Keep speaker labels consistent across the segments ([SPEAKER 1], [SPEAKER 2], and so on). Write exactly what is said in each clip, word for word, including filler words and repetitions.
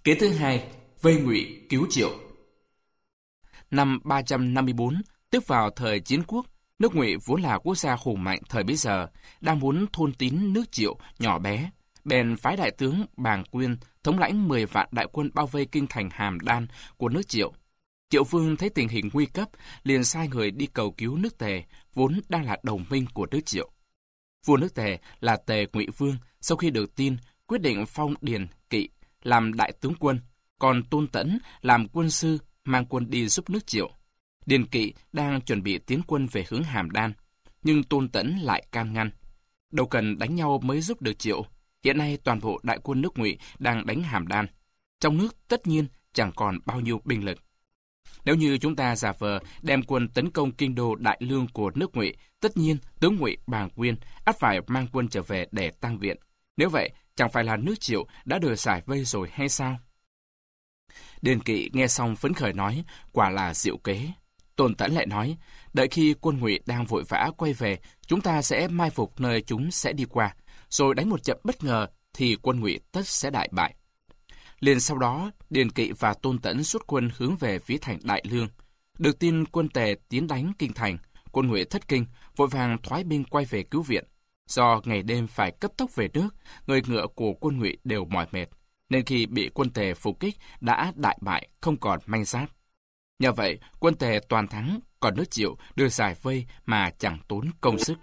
[SPEAKER 1] Kế thứ hai, vây Ngụy cứu Triệu. Năm ba trăm năm mươi tư, tức vào thời Chiến Quốc, nước Ngụy vốn là quốc gia hùng mạnh thời bấy giờ, đang muốn thôn tín nước Triệu nhỏ bé, bèn phái đại tướng Bàng Quyên thống lãnh mười vạn đại quân bao vây kinh thành Hàm Đan của nước Triệu. Triệu Vương thấy tình hình nguy cấp, liền sai người đi cầu cứu nước Tề, vốn đang là đồng minh của nước Triệu. Vua nước Tề là Tề Ngụy Vương, sau khi được tin, quyết định phong Điền Kỵ làm đại tướng quân, còn Tôn Tẫn làm quân sư, mang quân đi giúp nước Triệu. Điền Kỵ đang chuẩn bị tiến quân về hướng Hàm Đan, nhưng Tôn Tẫn lại can ngăn. Đâu cần đánh nhau mới giúp được Triệu. Hiện nay toàn bộ đại quân nước Ngụy đang đánh Hàm Đan. Trong nước tất nhiên chẳng còn bao nhiêu binh lực. Nếu như chúng ta giả vờ đem quân tấn công kinh đô Đại Lương của nước Ngụy, tất nhiên tướng Ngụy Bàng Quyên ắt phải mang quân trở về để tăng viện. Nếu vậy, chẳng phải là nước Triệu đã được giải vây rồi hay sao? Điền Kỵ nghe xong phấn khởi nói, quả là diệu kế. Tôn Tẫn lại nói, đợi khi quân Ngụy đang vội vã quay về, chúng ta sẽ mai phục nơi chúng sẽ đi qua, rồi đánh một trận bất ngờ thì quân Ngụy tất sẽ đại bại. Liền sau đó, Điền Kỵ và Tôn Tẫn xuất quân hướng về phía thành Đại Lương. Được tin quân Tề tiến đánh kinh thành, quân Ngụy thất kinh, vội vàng thoái binh quay về cứu viện. Do ngày đêm phải cấp tốc về nước, người ngựa của quân Ngụy đều mỏi mệt, nên khi bị quân Tề phục kích đã đại bại, không còn manh giáp. Nhờ vậy, quân Tề toàn thắng, còn nước Triệu đưa giải vây mà chẳng tốn công sức.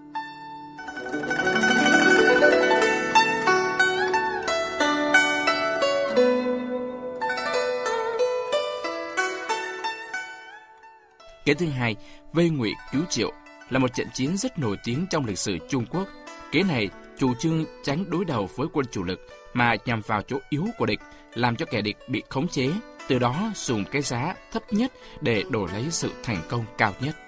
[SPEAKER 1] Kế thứ hai, vây Ngụy cứu Triệu, là một trận chiến rất nổi tiếng trong lịch sử Trung Quốc. Kế này chủ trương tránh đối đầu với quân chủ lực mà nhằm vào chỗ yếu của địch, làm cho kẻ địch bị khống chế, từ đó dùng cái giá thấp nhất để đổi lấy sự thành công cao nhất.